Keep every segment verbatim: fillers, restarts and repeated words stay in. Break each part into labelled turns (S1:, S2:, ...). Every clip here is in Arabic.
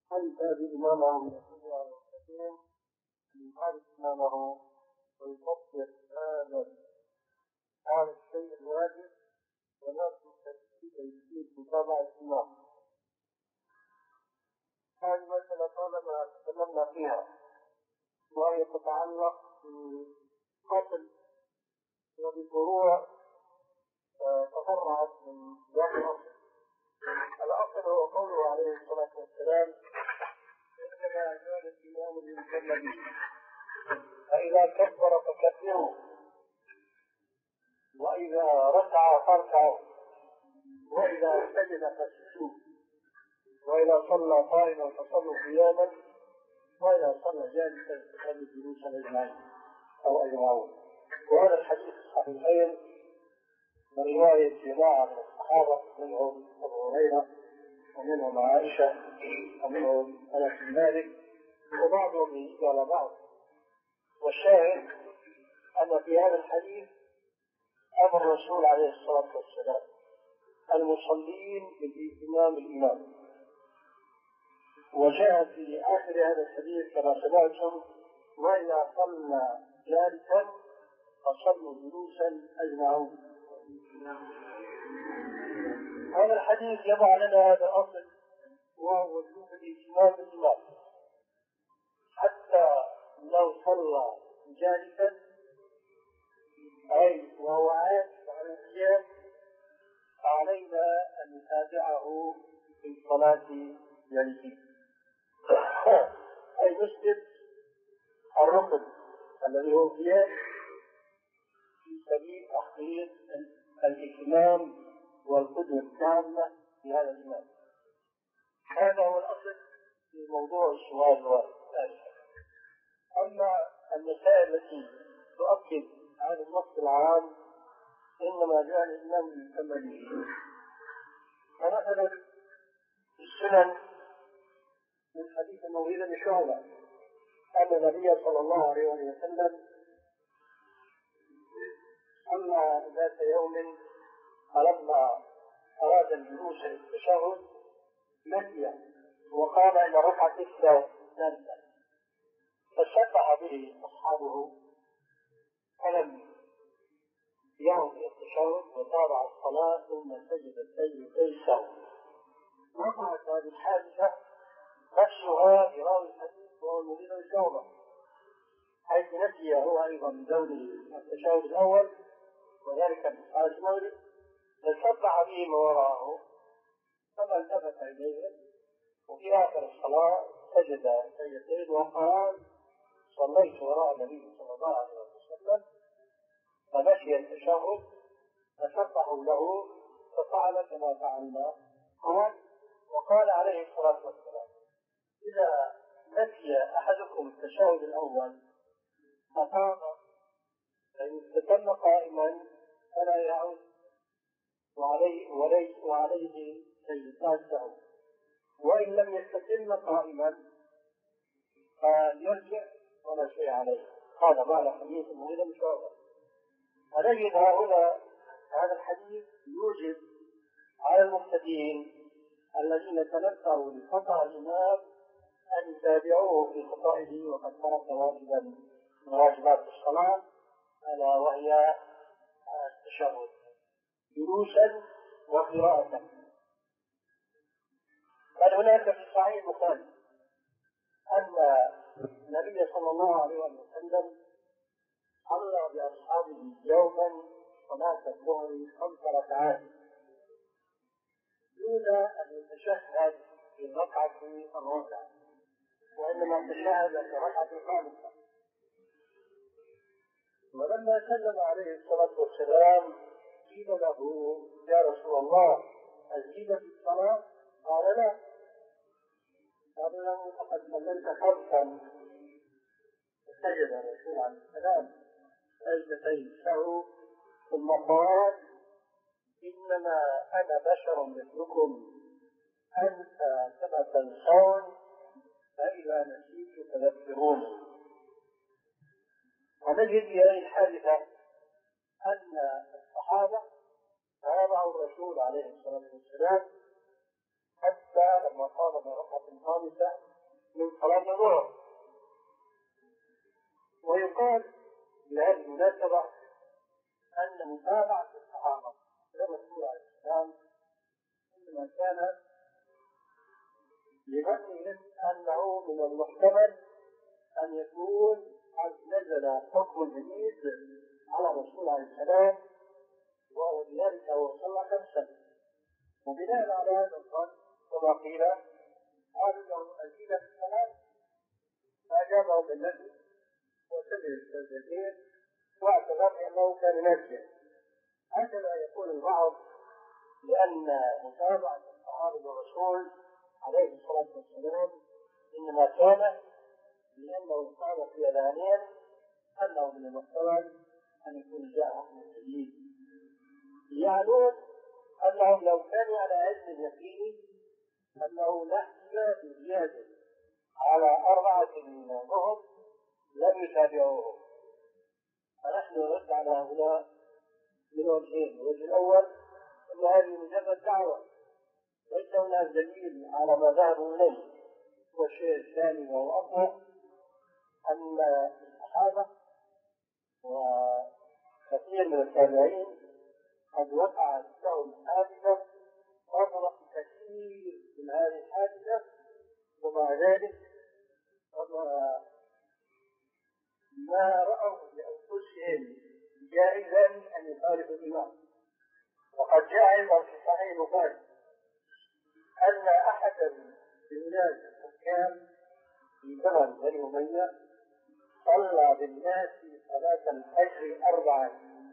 S1: أنت بإمامه من الدنيا والمسلمين أن يخالف إمامه ويطبق هذا هذا الشيء الواجب ونرجو تيسير متابعة الإمام. هذه مسألة طالما تكلمنا فيها وهي تتعلق بقتل وبفروع تفرعت من ذات الأصل. الأصل هو قوله عليه الصلاة والسلام: إنما كان الإمام ليصلى به، فإذا كبر فكبروا، وإذا ركع فاركعوا، وإذا سجد فاسجدوا، وإذا صلى قائما فصلوا قياما، وإذا صلى جالسا فصلوا جلوسا أجمعين أو أجمعون. وهذا الحديث الصحيحين من رواية جماعة من الصحابة، منهم أبو هريرة ومنهم عائشة ومنهم أنس بن مالك وبعضهم يزيد على بعض. والشاهد أن في هذا الحديث أمر الرسول عليه الصلاة والسلام المصلين بالإمام الإمام. وجاء في آخر هذا الحديث كما سمعتم: وإذا صلى جالسا فصلوا جلوسا أجمعون. هذا الحديث يضع لنا هذا الأصل، وهو وجوب الإتمام بالإمام، حتى لو صلى جالسا أي وهو عاجز عن القيام فعلينا أن نتابعه في الصلاة جالسين، أي نسجد الركن الذي هو القيام في سبيل تحقيق الإتمام والقدوة التامة في هذا الإمام. هذا هو الأصل في موضوع السؤال الوارد. أما المسائل التي تؤكد هذا النص العام إنما جاء الإمام ليتم به. فمثلا في السنن من حديث المغيرة بن شعبة أن النبي صلى الله عليه وسلم صلى ذات يوم فلما أراد الجلوس للتشهد نسي وقال إن ركعة الثالثة، فشبه به أصحابه فلم يعود إلى التشهد وتابع الصلاة ثم سجد السجدتين سهوا. وقعت هذه الحادثة نفسها براوي الحديث وهو المغيرة بن شعبة، حيث نسي هو أيضا من دونه التشهد الأول وذلك في صلاة المغرب، فشبع به ما وراءه ثم التفت إليه وفي آخر الصلاة سجد سجدتين وقال: صليت وراء النبي صلى الله عليه وسلم، فمشي التشهد فسبحوا له ففعل كما فعلنا. قال وقال عليه الصلاة والسلام: إذا نسي أحدكم التشهد الأول فقام فإن استتم قائما فلا يعود وعليه وليس وعليه سجدتان سهوا، وإن لم يستتم قائما فيرجع ولا شيء عليه. هذا معنى حديث المغيرة بن شعبة. فنجد هنا هذا الحديث يوجب على المقتدين الذين تنكروا لخطأ الإمام أن يتابعوه في خطئه وقد ترك واجبا من واجبات الصلاة ألا وهي التشهد جلوسا وقراءة. بل هناك في صحيح البخاري أن النبي صلى الله عليه وسلم صلى بأصحابه يوما صلاة الظهر خمس ركعات دون أن يتشهد في الركعة الرابعة، وإنما تشهد في الركعة الخامسة. ولما سلم عليه الصلاة والسلام قيل له: يا رسول الله أزيد في الصلاة؟ قال: لا. قال له: فقد صليت خمسا. فسجد الرسول عليه السلام سجدتين سهوا ثم قال: إنما أنا بشر مثلكم أنسى كما تنسون فإذا نسيت تذكروني. ونجد في هذه الحادثة أن الصحابة تابعوا الرسول عليه الصلاة والسلام حتى لما وقام بركعة خامسة من صلاة الظهر. ويقال بهذه المناسبة أن متابعة الصحابة للرسول عليه السلام إنما كان لظنهم أنه من المحتمل أن يكون قد نزل حكم جديد على الرسول عليه السلام، وبذلك هو صلى خمسا. وبناء على هذا الظن كما قيل قالوا له أزيد الصلاة، فأجابه بالنفي وسجد السجدتين واعتذر أنه كان ناسيا. هكذا يقول البعض لأن متابعة الصحابة للرسول عليه الصلاة والسلام إنما كان لأنه قال في أذانهم أنه من المحتمل أن يكون جاء حكم جديد، يعنون أنهم لو كانوا على علم يقيني أنه لا احتمال زيادة على أربعة منهم لم يتابعوه. فنحن نرد على هؤلاء من وجهين: الوجه الأول أن هذه مجرد دعوة ليس هناك دليل على ما ذهبوا إليه، والشيء الثاني وهو أقوى أن الصحابة وكثير من التابعين قد وقعت لهم حادثة أضرب كثير من هذه الحادثة، ومع ذلك ما رأوا لأنفسهم جائزا أن يخالفوا الإمام. وقد جاء أيضا في صحيح البخاري أن أحدا من ولاد الحكام في زمن بني أمية صلى بالناس صلاة الفجر أربعا،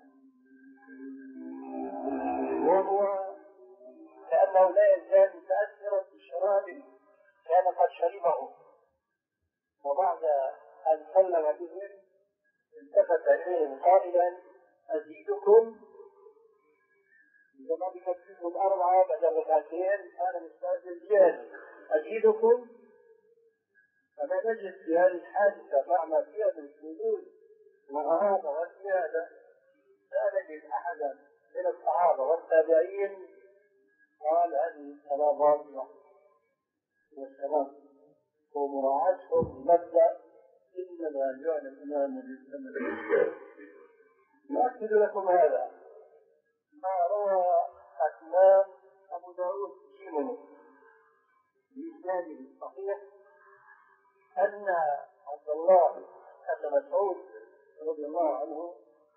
S1: وهو كأنه لا يزال متأثرا بشراب كان قد شربه، وبعد أن سلم بهم التفت إليهم قائلا: أزيدكم؟ إذا ما بكتبوا الأربعة بدل ركعتين أنا مستعد زيادة، أزيدكم؟ فما نجد في هذه الحادثة مع ما فيها من الحدود مع هذا والزيادة لا نجد أحدا من الصحابة والتابعين قال هذه الصلاة باطلة. والسلام ومراعاتهم مبدأ إنما جعل الإمام للسنة. نؤكد لكم هذا ما روى الإمام أبو داود في بإسناده الصحيح أن عبد الله بن مسعود رضي الله عنه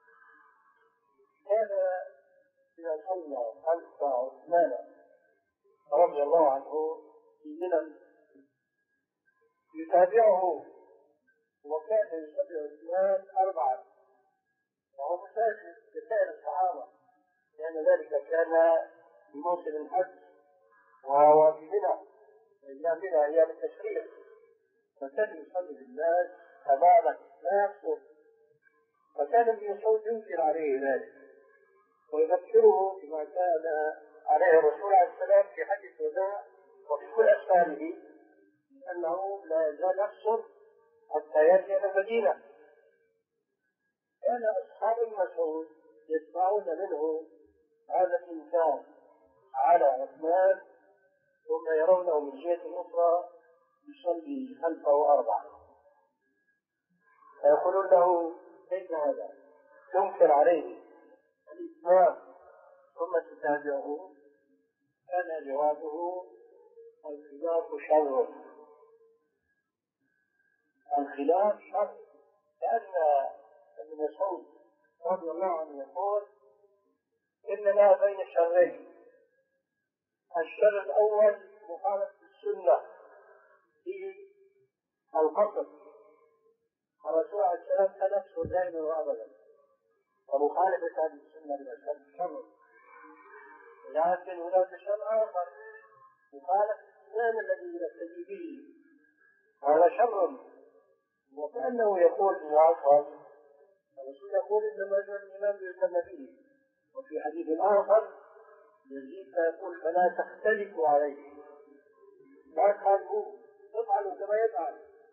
S1: كان إذا صلى خلف عثمان رضي الله عنه في منى يتابعه، وكان يتابع عثمان أربعة وهو مساجد لسائر الصحابة، لأن ذلك كان في موسم الحج وهو في منى، أيام منى أيام التشريق، فكان يصلي بالناس تماما لا يقصر. فكان ابن مسعود ينكر عليه ذلك ويذكره بما كان عليه الرسول عليه السلام في حج الوداع وفي كل أسفاره أنه لا يزال يقصر حتى يأتي إلى المدينة. كان أصحاب المسعود يسمعون منه هذا الإنكار على عثمان، ثم يرونه من جهة أخرى يصلي خلفه أربعة، فيقولون له: كيف هذا؟ تنكر عليه الإسلام ثم تتابعه؟ كان جوابه: الخلاف شر، الخلاف شر، لأن ابن مسعود رضي الله عنه يقول: إننا بين شرين، الشر الأول مخالفة السنة في القصر، الرسول عليه السلام كان يقصر دائما وأبدا، ومخالفة هذه السنة للأسف شر. لكن هناك شر آخر مخالفة الإمام الذي يقتدي به، هذا شر. وكأنه يقول للعصر الرسول يقول: إنما جعل الإمام ليؤتم به. وفي حديث آخر يزيد فيقول: فلا تختلفوا عليه، لا تخالفوه، افعلوا كما يفعل.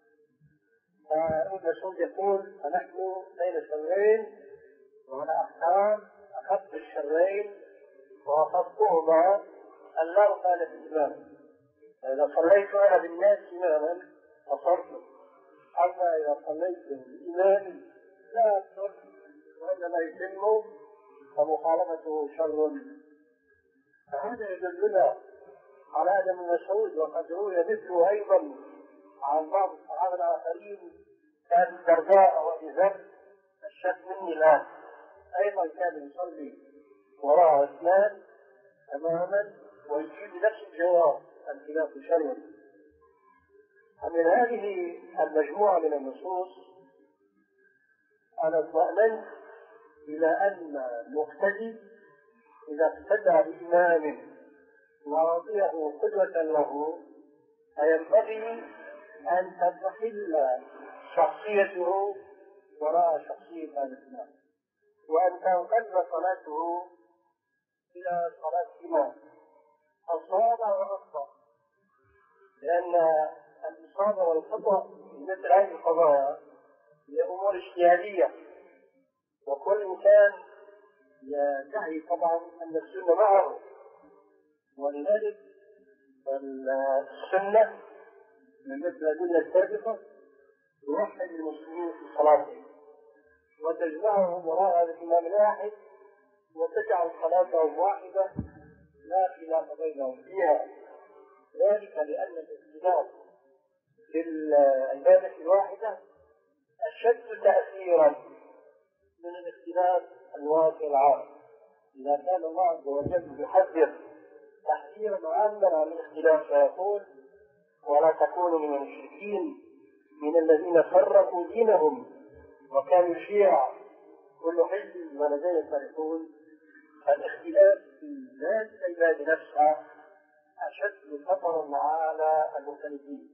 S1: فابن مسعود يقول: فنحن بين الشرين، وأنا أختار أخف الشرين وأخفهما أن لا أخالف الإمام، فإذا صليت أنا بالناس إماما قصرت، أما إذا صليت بإمام لا أقصر وإنما يتم فمخالفته شر. فهذا يدلنا على أن ابن مسعود وقد روي مثله أيضا عن بعض الصحابة الآخرين كان الدرداء وأبي ذر الشك مني الآن أيضا كان يصلي وراء عثمان تماما ويجيب نفس الجواب الخلاف شر. ومن هذه المجموعة من النصوص أنا اطمأننت إلى أن المقتدي إذا اقتدى بإمام ورضيه قدوة له فينبغي أن تضحل شخصيته وراء شخصية هذا الإمام، وأن تنقلب صلاته إلى صلاة إمام الصواب والخطأ، لأن الإصابة والخطأ في مثل هذه القضايا هي أمور اجتهادية، وكل إنسان يدعي طبعا أن السنة معه، ولذلك السنة من مثل الأدلة السابقة توحد المسلمين في صلاتهم وتجمعهم وراء هذا الإمام الواحد وتجعل صلاتهم واحدة لا خلاف بينهم فيها، ذلك لأن الاختلاف في العبادة الواحدة أشد تأثيرا من الاختلاف الواقع العام. إذا كان الله عز وجل يحذر تحذيرا عاما عن الاختلاف فيقول: ولا تكونوا من المشركين من الذين فرقوا دينهم وكانوا شيعا كل حزب ولديهم فرحون. الاختلاف في ذات العباد نفسها أشد خطرا على المختلفين.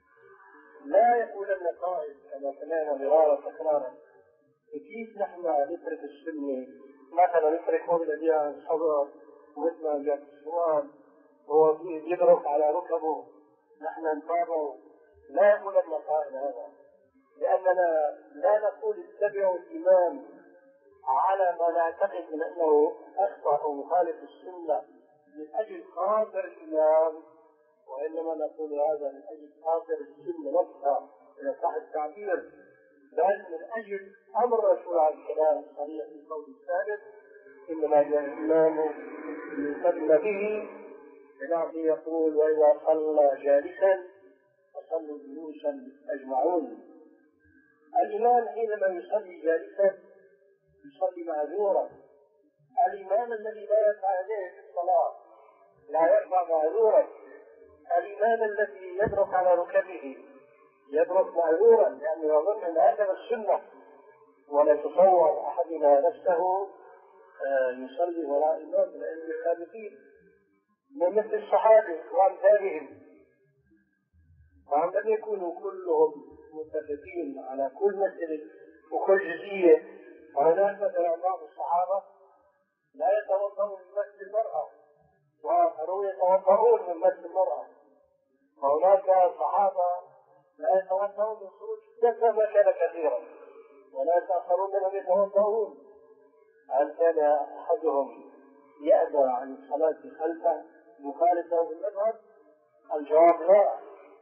S1: لا يقولن قائل كما سمعنا مرارا تكرارا: كيف نحن نترك السنة مثلا نترك مولد الأديان الصبر مثل ما جاء السؤال هو يدرك على ركبه نحن نتابعه. لا يقولن قائل هذا، لأننا لا نقول اتبعوا الإمام على ما نعتقد من أنه أخطأ أو مخالف السنة من أجل خاطر الإمام، وإنما نقول هذا من أجل خاطر السنة نفسها إذا صح التعبير، بل من أجل أمر الرسول عليه السلام الصريح في القول الثابت: إنما جاء الإمام ليصلي به، الذي يقول: وإذا صلى جالسا فصلوا جلوسا أجمعون. الإمام حينما يصلي جالسا يصلي معذورا. الإمام الذي لا يرفع يديه في الصلاة لا يرفع معذورا. الإمام الذي يدرك على ركبه يدرك معذورا، لأنه يظن أن هذا السنة، ولا تصور أحدنا نفسه يصلي وراء إمام من السابقين من مثل الصحابة وأمثالهم، وهم لم يكونوا كلهم متفقين على كل مسألة وكل جزئية. وهناك مثلا بعض الصحابة لا يتوضؤون من مسجد المرأة وآخرون يتوضؤون من مسجد المرأة، وهناك صحابة لا يتوضؤون من خروج الدم ما كان كثيرا، ولا آخرون منهم يتوضؤون. هل كان أحدهم يأبى عن الصلاة خلفه مخالفا بالمذهب؟ الجواب لا.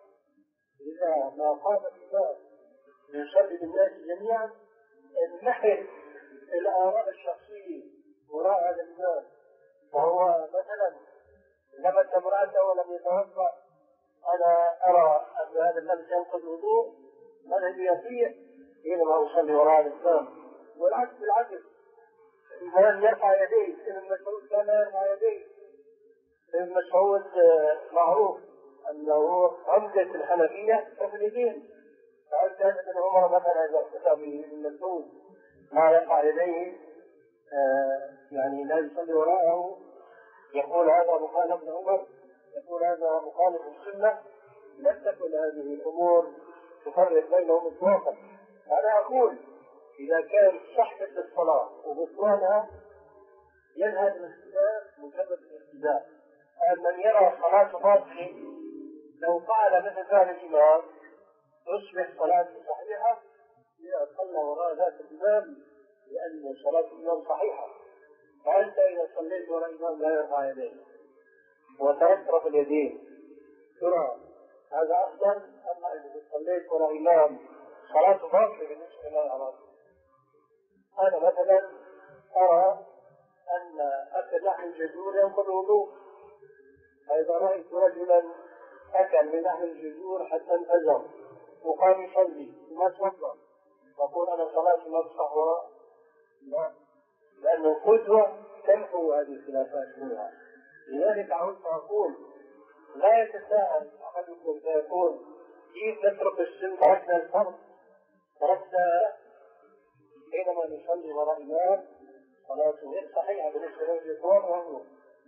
S1: إذا ما قام الإمام يصلي بالناس جميعا النحل الآراء الشخصية وراء هذا الإمام، وهو مثلا لمس امرأته ولم يتوضأ، أنا أرى أن هذا اللمس ينقض الوضوء، مذهبي يطيع حينما أصلي وراء الإمام. والعكس بالعكس، الإمام يرفع يديه. ابن مسعود كان يرفع يديه. ابن مسعود معروف أنه عمدة الحنفية في اليدين، فهل كان ابن عمر مثلا إذا اقتدى بابن مسعود ما يرفع يديه آه يعني لا يصلي وراءه يقول هذا مخالف ابن عمر، يقول هذا مخالف السنة؟ لم تكن هذه الأمور تفرق بينهم إطلاقا. أنا أقول إذا كان صحة الصلاة وبطلانها ينهى الاختلاف مجرد الاختلاف. من يرى صلاة باطلة لو فعل مثل ذلك الإمام تصبح صلاته صحيحة إذا صلى وراء ذات الإمام، لأن صلاة الإمام صحيحة. فأنت إذا صليت وراء الإمام لا يرفع يديه وترفرف اليدين، ترى وراء إمام صلاته باطلة بالنسبة لله على طول. أنا مثلا أرى أن أكل لحم الجزور ينقض الوضوء، فإذا رأيت رجلا أكل من لحم الجزور حتى انفجر وقام يصلي وما توضأ، يقول أنا صلاتي ما تصح وراء؟ لا، لأن القدوة تمحو هذه الخلافات كلها. لذلك عدت أقول لا يتساءل أحدكم فيقول كيف نترك السنة، تركنا الفرض، تركنا حينما نصلي وراء إمام صلاته غير صحيحة بالنسبة للإخوان وهم.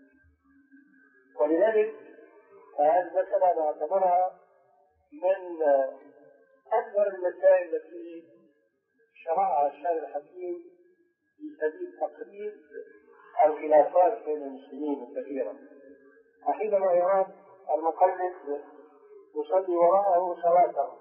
S1: ولذلك هذه المسألة نعتبرها من أكبر المسائل التي شرعها الشارع الحكيم في سبيل تقليل الخلافات بين المسلمين الكثيرة. وحينما يراد المقلد يصلي وراءه صلاته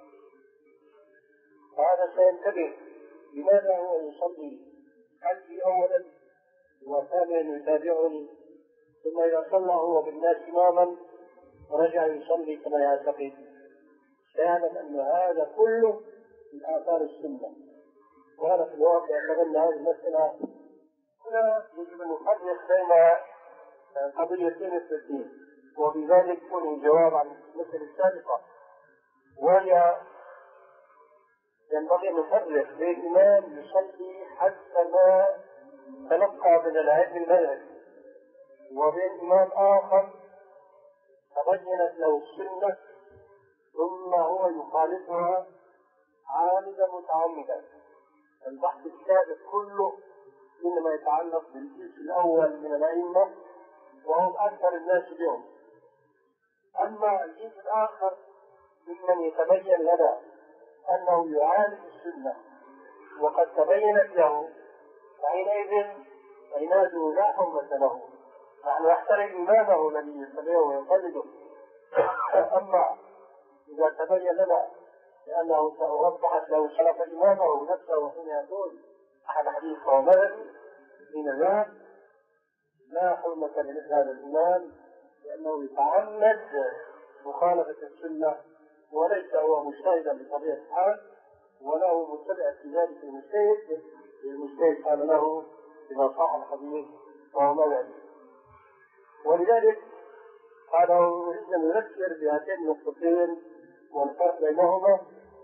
S1: فهذا سينتبه لماذا هو يصلي خلفي أولا وثانيا يتابعني، ثم إذا صلى هو بالناس إماما ورجع يصلي كما يعتقد، سيعلم أن هذا كله من آثار السنة. وهذا في الواقع أن هذه المسألة هنا يجب أن نفرق بين قضيتين اثنتين، وبذلك يكون الجواب عن المسألة السابقة، وهي ينبغي أن نفرق بين إمام يصلي حسب ما تلقى من العلم المذهبي، وبين إمام آخر تبينت له السنة ثم هو يخالفها عامدا متعمدا. البحث السابق كله إنما يتعلق بالجزء الأول من الأئمة وهم أكثر الناس اليوم. أما الجزء الآخر ممن يتبين لنا أنه يعالج السنة وقد تبينت له، فحينئذ عناده لا حرمة له، نحن نحترم إمامه الذي يتبعه ويقلده. أما إذا تبين لنا لأنه وضحت له شرف إمامه نفسه حين يقول أحد حديث ومذهبي من ذلك لا حرمة لمثل هذا الإمام، لأنه يتعمد مخالفة السنة وليس هو مجتهدا بطبيعة الحال وله متبع في ذلك المجتهد. المجتهد قال له إذا صح الحديث فهو مذهبي. ولذلك قال نريد أن نذكر بهاتين النقطتين والفرق بينهما،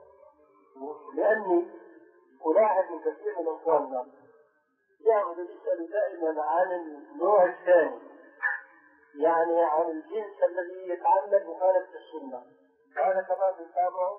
S1: لأني ألاحظ من كثير من أخواننا يعمل يسأل دائما عن النوع الثاني، يعني عن الجنس الذي يتعمد مخالفة السنة. هذا كمان نتابعه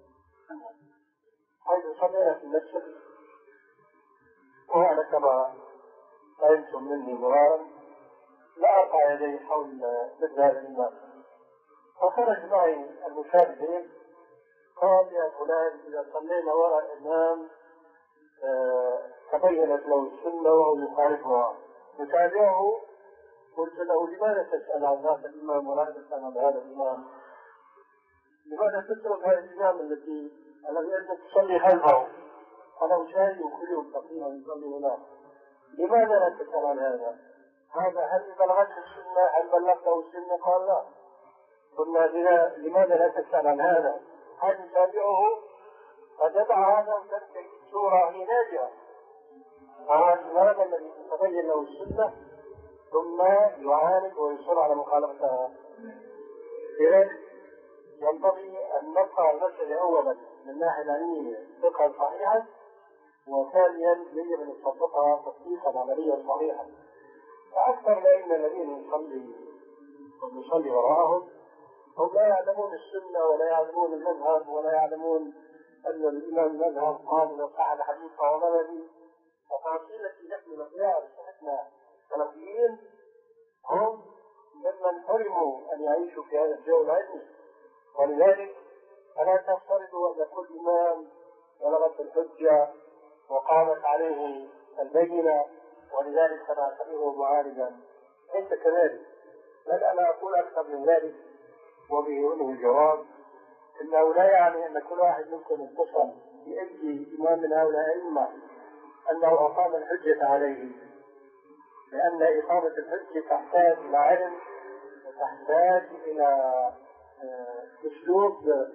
S1: حيث صلينا في المسجد، وأنا كما فهمتم مني مرارا لا أرفع يدي حول مثل هذا الإمام، فخرج معي المشاهدين قال يا فلان إذا صلينا وراء الإمام آه تبينت له السنة وهو يخالفها نتابعه. قلت له لماذا تسأل عن هذا الإمام ولا تسأل عن هذا الإمام؟ لماذا تترك هذا الإمام الذي الذي أنت تصلي خلفه؟ أنا مشاهد كل يوم تقريبا يصلي هناك، لماذا لا تسأل عن هذا؟ هذا هل بلغته السنة؟ هل بلغته السنة؟ قال لا. قلنا لماذا لا تسأل عن هذا؟ هل نتابعه؟ قد يدع هذا وتنتهي الصورة هي ناجعة. هذا الذي تبين له السنة ثم يعاند ويصر على مخالفتها. لذلك ينبغي أن نبقى المسألة أولا من الناحية العلمية فقها صحيحا، وثانيا يجب أن نطبقها تطبيقا عمليا صحيحا. فأكثر الأئمة الذين يصلي ونصلي وراءهم هم لا يعلمون السنة ولا يعلمون المذهب ولا يعلمون أن الإمام المذهب قال إذا صح الحديث فهو مذهبي. وتفاصيل التي نحن نقرأها بصحتنا سلفيين هم ممن حرموا أن يعيشوا في هذا الجو العلمي. ولذلك فلا تفترضوا أن كل إمام بلغت الحجة وقامت عليه البينة ولذلك فنعتبره معارضا، ليس كذلك. بل أنا أقول أكثر من ذلك وبه الجواب إنه لا يعني أن كل واحد منكم اتصل بأي إمام من هؤلاء الأئمة أنه أقام الحجة عليه، لأن إقامة الحجة تحتاج إلى علم وتحتاج إلى أسلوب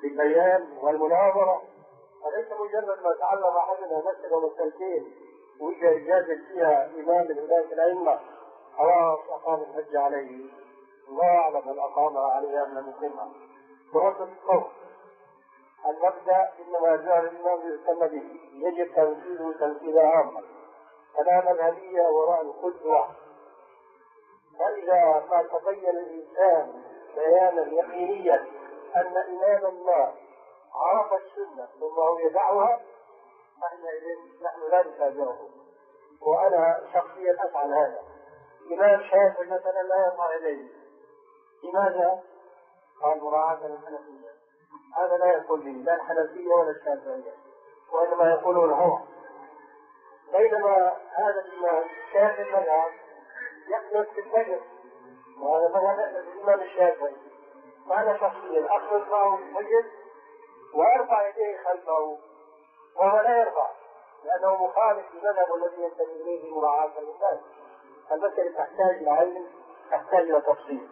S1: بالبيان والمناظرة، وليس مجرد ما تعلم أحدنا مسألة ومسألتين وإذا إجازة فيها إمام من ولاة الأئمة خلاص أقام الحج عليه، الله أعلم هل أقامها عليه أم لم يقمها. ورد القول المبدأ إنما جعل الإمام يهتم به يجب تنفيذه تنفيذا عاما، فلا مذهبية وراء القدوة. فإذا ما تبين الإنسان بيانا يقينيا أن إمام ما عرف السنة ثم هو يدعوها فحينئذ نحن لا نتابعه. وأنا شخصيا أفعل هذا. إمام شافعي مثلا لا يرفع يديه، لماذا؟ قال مراعاة للحنفية. هذا لا يقول لي لا الحنفية ولا الشافعية، وإنما يقولون هو. بينما هذا الإمام الشافعي مذهب يقنط في الفجر، وهذا مذهب الإمام الشافعي. فأنا شخصيا أخلص معه في الفجر وأرفع يديه خلفه وهو لا يرفع، لأنه مخالف للمذهب الذي ينتمي إليه مراعاة للناس. المسألة تحتاج إلى علم، تحتاج إلى تفصيل.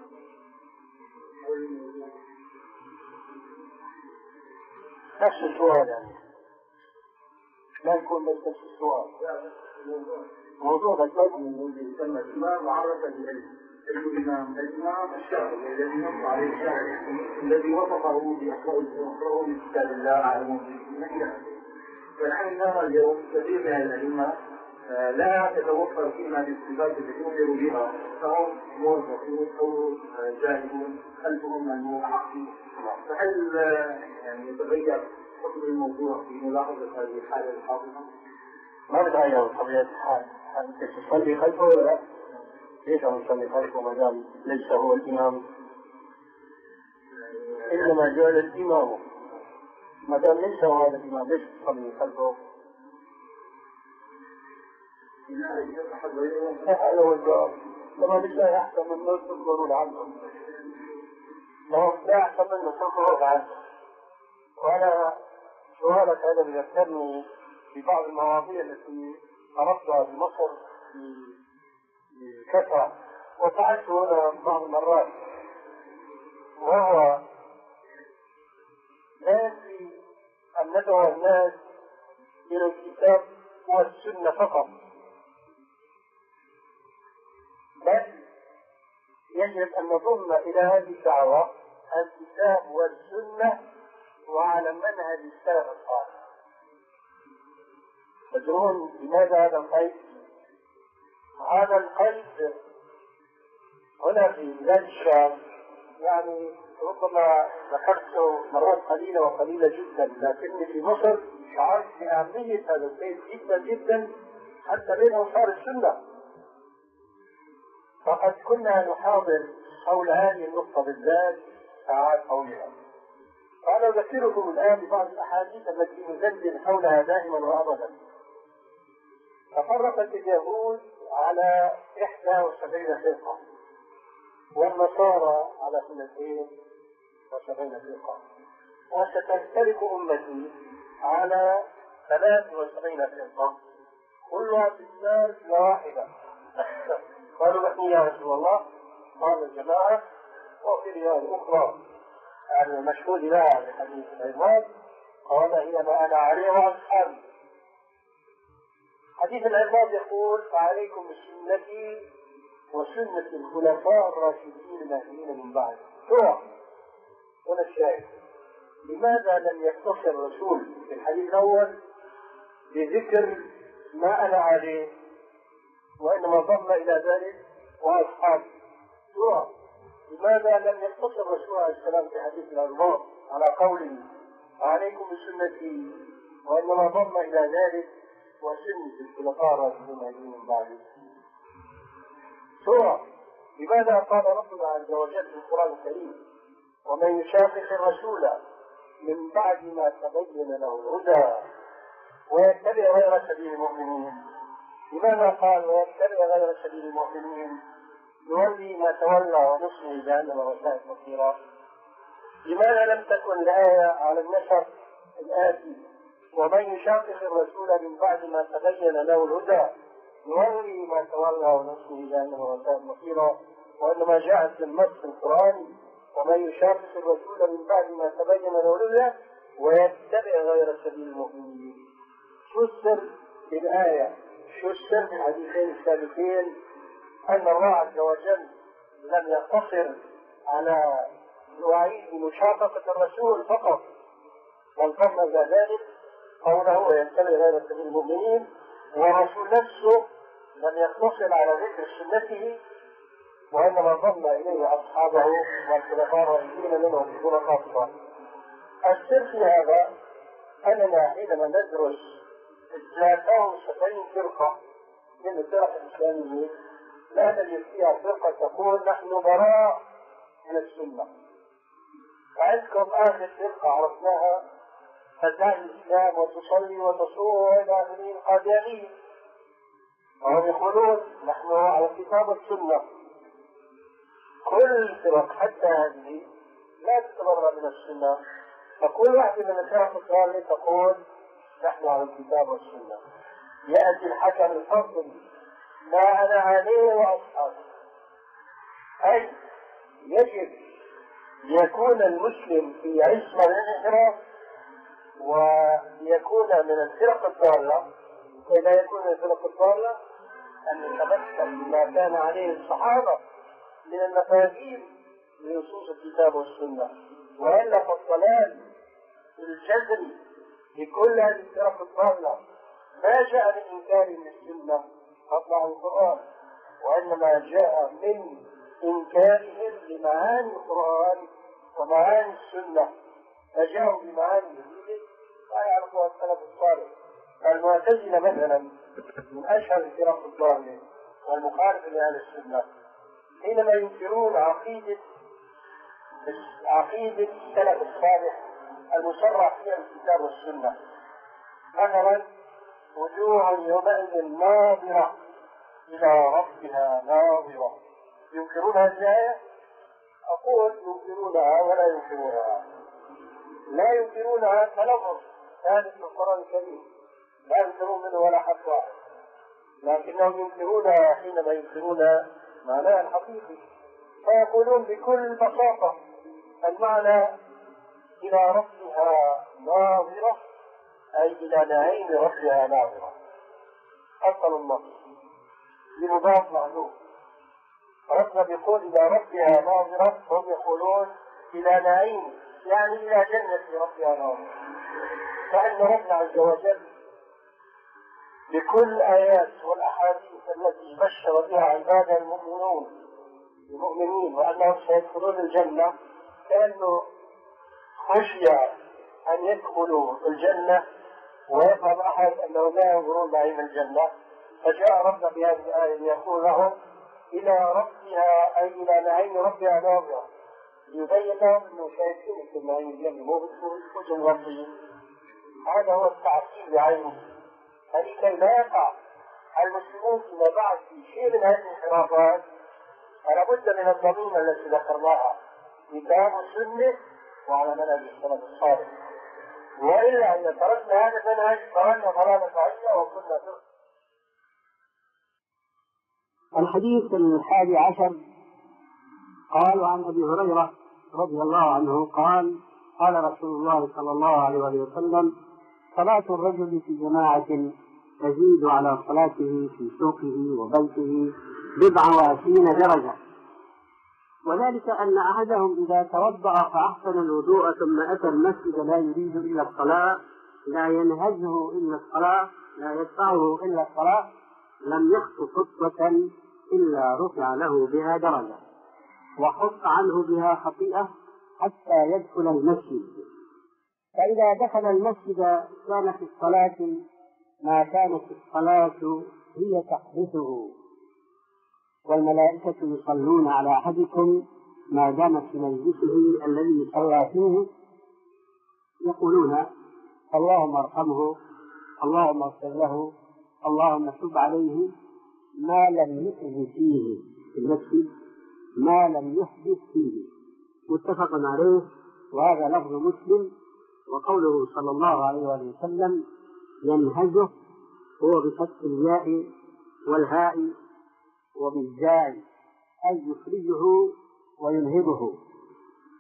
S1: نفس السؤال يعني لا يكون بس نفس السؤال. موضوع بس لازم يسمى الإمام عرف العلم. الإمام الإمام الشافعي الذي نص عليه الشافعي الذي وصفه بأخباره من كتاب الله على موجود. فنحن نرى اليوم كثير من الأئمة لا تتوفر فيما بالصفات التي يؤمر بها، فهم موظفون أو جاهلون خلفهم المحققين. فهل يعني يتغير حكم الموضوع في ملاحظة هذه الحالة الحاضرة؟ ما تتغير طبيعة الحال. أنت تصلي خلفه ولا لا؟ ليش أن تصلي خلفه ما دام ليس هو الإمام؟ إنما جعل الإمام ما دام ليس هو هذا الإمام، ليش تصلي خلفه؟ هذا هو الجواب. لما لله يحكم من الناس تنظرون عنهم، لو لا يحكم من الناس تنظرون عنهم. وأنا سؤالك هذا يذكرني في بعض المواضيع التي عرفتها في مصر بكثرة وفعلت هنا بعض المرات، وهو لا يكفي أن ندعو الناس إلى الكتاب والسنة فقط، بل يجب أن نضم إلى هذه الدعوة الكتاب والسنة وعلى منهج السلف الصالح. تدرون لماذا هذا القيد؟ هذا القيد هنا في بلاد الشام يعني ربما ذكرته مرات قليلة وقليلة جدا، لكني في مصر شعرت بأهمية هذا القيد جدا جدا حتى بين أنصار السنة. فقد كنا نحاضر حول هذه النقطة بالذات ساعات طويلة. فأنا أذكركم الآن ببعض الأحاديث التي نزلزل حولها دائما وأبدا. تفرقت اليهود على إحدى وسبعين فرقة، والنصارى على اثنتين وسبعين فرقة، وستفترق أمتي على ثلاث وسبعين فرقة كلها في النار واحدة. قالوا نحن يا رسول الله، قال الجماعة وفي رواية أخرى يعني المشهود لها بحديث العباد قال هي ما أنا عليه وأصحابي. حديث العباد يقول فعليكم بسنتي وسنة الخلفاء الراشدين المهديين من بعد. هو هنا الشاهد. لماذا لم يقتصر الرسول في الحديث الأول بذكر ما أنا عليه وإنما ضم إلى ذلك وأصحابي؟ هو لماذا لم يقتصر الرسول عليه السلام في حديث الأنبار على قوله عليكم بسنتي وإنما ضم إلى ذلك وسنة الخلفاء الراشدين المهديين من بعد؟ سورة لماذا قال ربنا عز وجل في القرآن الكريم ومن يشاقق الرسول من بعد ما تبين له الهدى ويتبع غير سبيل المؤمنين؟ لماذا قال ويتبع غير سبيل المؤمنين نولي ما تولى ونصله جهنم وساءت مصيرا؟ لماذا لم تكن الآية على النسق الآتي ومن يشاقق الرسول من بعد ما تبين له الهدى نولي ما تولى ونصله جهنم وساءت مصيرا، وإنما جاءت بالنص القرآني ومن يشاقق الرسول من بعد ما تبين له الهدى ويتبع غير سبيل المؤمنين. شو السر في الآية؟ شو السر في الحديثين السابقين؟ أن الله عز وجل لم يقتصر على الوعيد بمشاققة الرسول فقط، بل ضمن ذلك قوله ويتبع غير سبيل المؤمنين، والرسول نفسه لم يقتصر على ذكر سنته، وإنما ضم إليه أصحابه والخلفاء الراشدين منهم دون خاصة. السر في هذا أننا حينما ندرس ثلاثة وسبعين فرقة من الفرق الإسلامية لا نجد فيها فرقة تقول نحن براء من السنة. عندكم آخر فرقة عرفناها تدعي الإسلام وتصلي وتصوم وإلى آخره القاديانية، وهم يقولون نحن على كتاب السنة. كل الفرق حتى هذه لا تتبرأ من السنة، فكل واحدة من الفرق الضالة تقول نحن على الكتاب والسنة. يأتي الحكم الفصل ما أنا عليه وأصحابي، أي يجب ليكون المسلم في عصمة من الانحراف ويكون من الفرق الضالة. وإذا يكون من الفرق الضالة أن يتمسك بما كان عليه الصحابة من المفاهيم لنصوص الكتاب والسنة، وإلا فالضلال الجذري لكل هذه الفرق الضالة ما جاء من إنكار السنة قطع القرآن، وإنما جاء من إنكارهم لمعاني القرآن ومعاني السنة، فجاءوا بمعاني جديدة لا يعرفها السلف الصالح. المعتزلة مثلا من أشهر الفرق الضالة والمخالفة لأهل السنة حينما ينكرون عقيدة عقيدة السلف الصالح المصرح فيها الكتاب والسنة. مثلا وجوه يومئذ ناظرة إلى ربها ناظرة، ينكرونها الآية؟ أقول ينكرونها ولا ينكرونها. لا ينكرونها كلفظ ثابت في القرآن الكريم لا ينكرون منه ولا حرف واحد، لكنهم ينكرونها حينما ينكرون معناها الحقيقي، فيقولون بكل بساطة المعنى إلى ربها ناظرة أي إلى نعيم ربها ناظرة. أصل النص لمضاف معلوم، ربنا بيقول إلى ربها ناظرة، هم يقولون إلى نعيم يعني إلى جنة ربها ناظرة. فإن ربنا عز وجل بكل آيات والأحاديث التي بشر بها عباده المؤمنون المؤمنين وأنهم سيدخلون الجنة كأنه خشي أن يدخلوا الجنة ويفهم أحد أنه لا ينظرون نعيم الجنة، فجاء ربنا بهذه الآية ليقول لهم إلى ربها أي إلى نعيم ربها ناظرة، يبين لهم أنه شايفين في نعيم الجنة مو بوجه ربهم. هذا هو التعصيب بعينه. فلكي لا يقع المسلمون فيما بعد في شيء من هذه الانحرافات فلا بد من الضميمة التي ذكرناها كتاب السنة وعلى منهج السلف الصالح، وإلا إذا تركنا هذا المنهج ضللنا ضلالا بعيدا وكنا فرقا.
S2: الحديث الحادي عشر قال عن أبي هريرة رضي الله عنه قال قال رسول الله صلى الله عليه وسلم صلاة الرجل في جماعة تزيد على صلاته في سوقه وبيته بضع وعشرين درجة، وذلك أن أحدهم إذا توضأ فأحسن الوضوء ثم أتى المسجد لا يريد إلا الصلاة لا ينهزه إلا الصلاة لا يدفعه إلا الصلاة لم يخط خطوة إلا رفع له بها درجة وحط عنه بها خطيئة حتى يدخل المسجد. فإذا دخل المسجد كانت الصلاة ما كانت الصلاة هي تحدثه، والملائكة يصلون على أحدكم ما دام في مجلسه الذي صلى فيه يقولون اللهم ارحمه اللهم اغفر له اللهم تب عليه ما لم يحدث فيه في المسجد ما لم يحدث فيه. متفق عليه، وهذا لفظ مسلم. وقوله صلى الله عليه وسلم ينهزه هو بفتح الياء والهاء وبالزاي أي يخرجه وينهبه.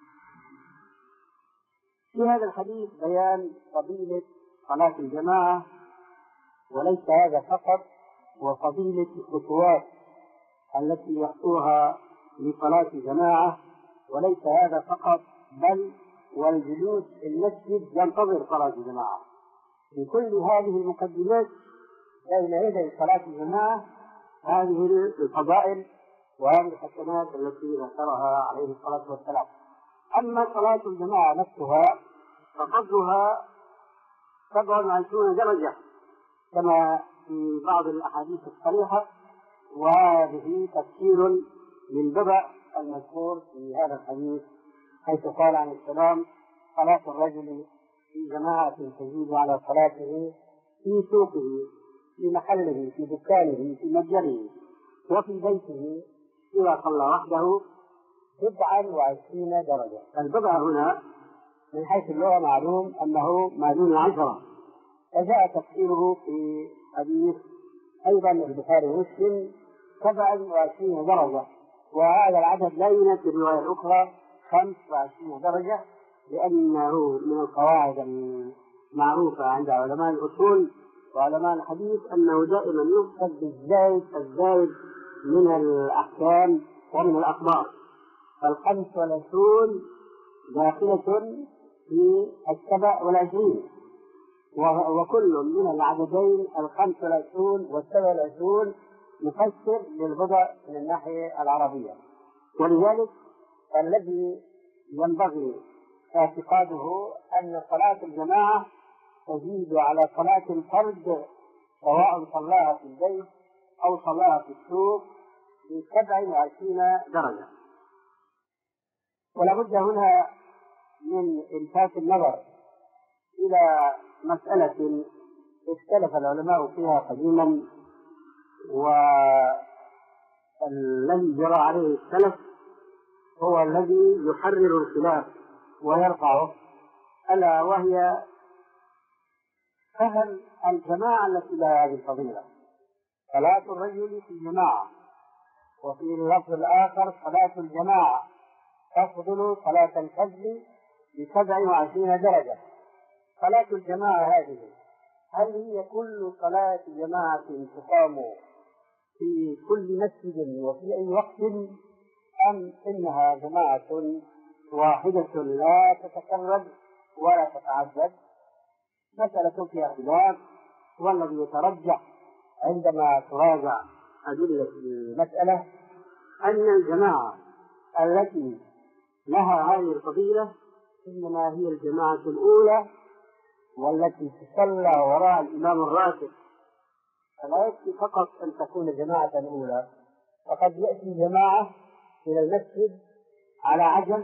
S2: في هذا الحديث بيان فضيلة صلاة الجماعة، وليس هذا فقط، وفضيلة الخطوات التي يخطوها لصلاة الجماعة، وليس هذا فقط، بل والجلوس في المسجد ينتظر صلاة الجماعة. في كل هذه المقدمات بين يدي صلاة الجماعة هذه الفضائل وهذه الحسنات التي ذكرها عليه الصلاة والسلام. أما صلاة الجماعة نفسها ففضلها سبع وعشرون درجة كما في بعض الأحاديث الصريحة، وهذه تفسير للبدء المذكور في هذا الحديث، حيث قال عليه السلام: صلاة الرجل في جماعة تزيد على صلاته في سوقه، في محله، في دكانه، في متجره، وفي بيته إذا صلى وحده بضعا وعشرين درجة. البضع هنا من حيث اللغة معلوم أنه ما دون عشرة، فجاء تفسيره في حديث أيضا البخاري ومسلم سبعا وعشرين درجة، وهذا العدد لا يناسب الرواية الأخرى خمس وعشرين درجة، لأنه من القواعد المعروفة عند علماء الأصول وعلماء الحديث أنه دائما يقصد بالزائد الزائد من الأحكام ومن الأخبار. فالخمس والعشرون داخلة في السبع والعشرين، وكل من العددين الخمس والعشرون والسبع والعشرون مفسر للبضع من الناحية العربية. ولذلك الذي ينبغي اعتقاده أن صلاة الجماعة تزيد على صلاة الفرد، سواء صلاها في البيت أو صلاها في السوق، بسبع وعشرين درجة. ولا بد هنا من إلفات النظر إلى مسألة اختلف العلماء فيها قديما، والذي جرى عليه السلف هو الذي يحرر الخلاف ويرفعه، ألا وهي فهم الجماعة التي لها هذه الفضيلة. صلاة الرجل في الجماعة، وفي اللفظ الآخر صلاة الجماعة تفضل صلاة الفجر بسبع وعشرين درجة. صلاة الجماعة هذه هل هي كل صلاة جماعة تقام في كل مسجد وفي أي وقت، أم إنها جماعة واحدة لا تتكرر ولا تتعدد؟ مسألة فيها خلاف، والذي يترجح عندما تراجع أدلة المسألة أن الجماعة التي لها هذه الفضيلة إنما هي الجماعة الأولى، والتي تصلى وراء الإمام الراتب. فلا يكفي فقط أن تكون جماعة أولى، فقد يأتي جماعة إلى المسجد على عجل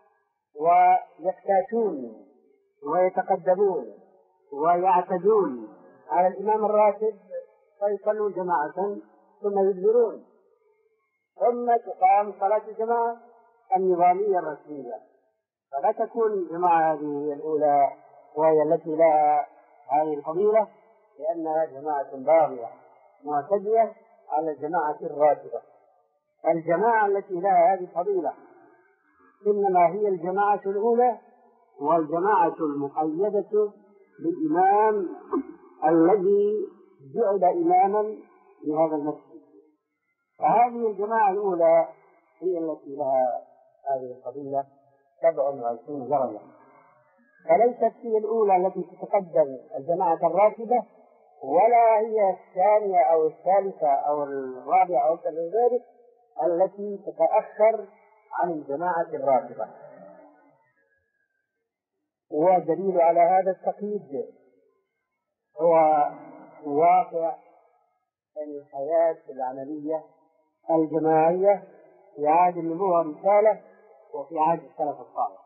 S2: ويكتاتون ويتقدمون ويعتدون على الإمام الراتب فيصلون جماعة ثم يدبرون، ثم تقام صلاة الجماعة النظامية الرسمية. فلا تكون الجماعة هذه الأولى وهي التي لها هذه الفضيلة، لأنها جماعة باغية معتدية على الجماعة الراتبة. الجماعة التي لها هذه الفضيلة إنما هي الجماعة الأولى، والجماعة المقيدة بالإمام الذي جعل إماما لهذا المسجد. فهذه الجماعة الأولى هي التي لها هذه الفضيلة سبع وعشرين درجة، فليست هي الأولى التي تتقدم الجماعة الراتبة، ولا هي الثانية أو الثالثة أو الرابعة أو كذا ذلك التي تتأخر عن الجماعة الراتبة. ودليل على هذا التقييد هو واقع الحياة العملية الجماعية في عهد النبوة والرسالة وفي عهد السلف الصالح.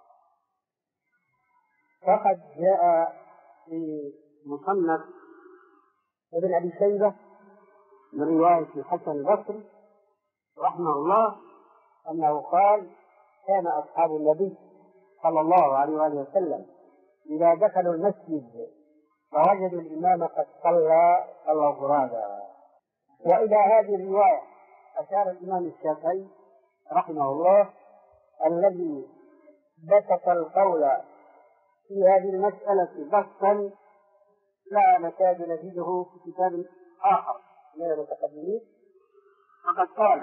S2: فقد جاء في مصنف ابن أبي شيبة من رواية الحسن البصري رحمه الله أنه قال: كان أصحاب النبي صلى الله عليه وآله وسلم إذا دخلوا المسجد فوجدوا الإمام قد صلى صلوا فرادا. وإلى هذه الرواية أشار الإمام الشافعي رحمه الله الذي بسط القول في هذه المسألة بسطا لا نكاد نجده في كتاب آخر من المتقدمين. فقد قال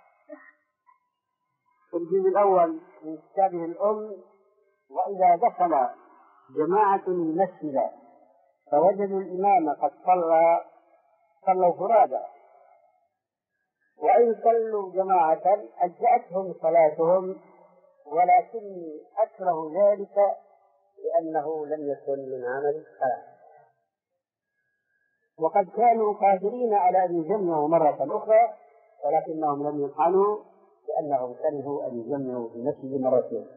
S2: في الجزء الأول من كتابه الأم: وإذا دخل جماعة المسجد فوجدوا الإمام قد صلى صلوا فرادى، وإن صلوا جماعة أجزأتهم صلاتهم، ولكني أكره ذلك لأنه لم يكن من عمل الصلاة. وقد كانوا قادرين على أن يجمعوا مرة أخرى ولكنهم لم يفعلوا لأنهم كرهوا أن يجمعوا في المسجد مرتين.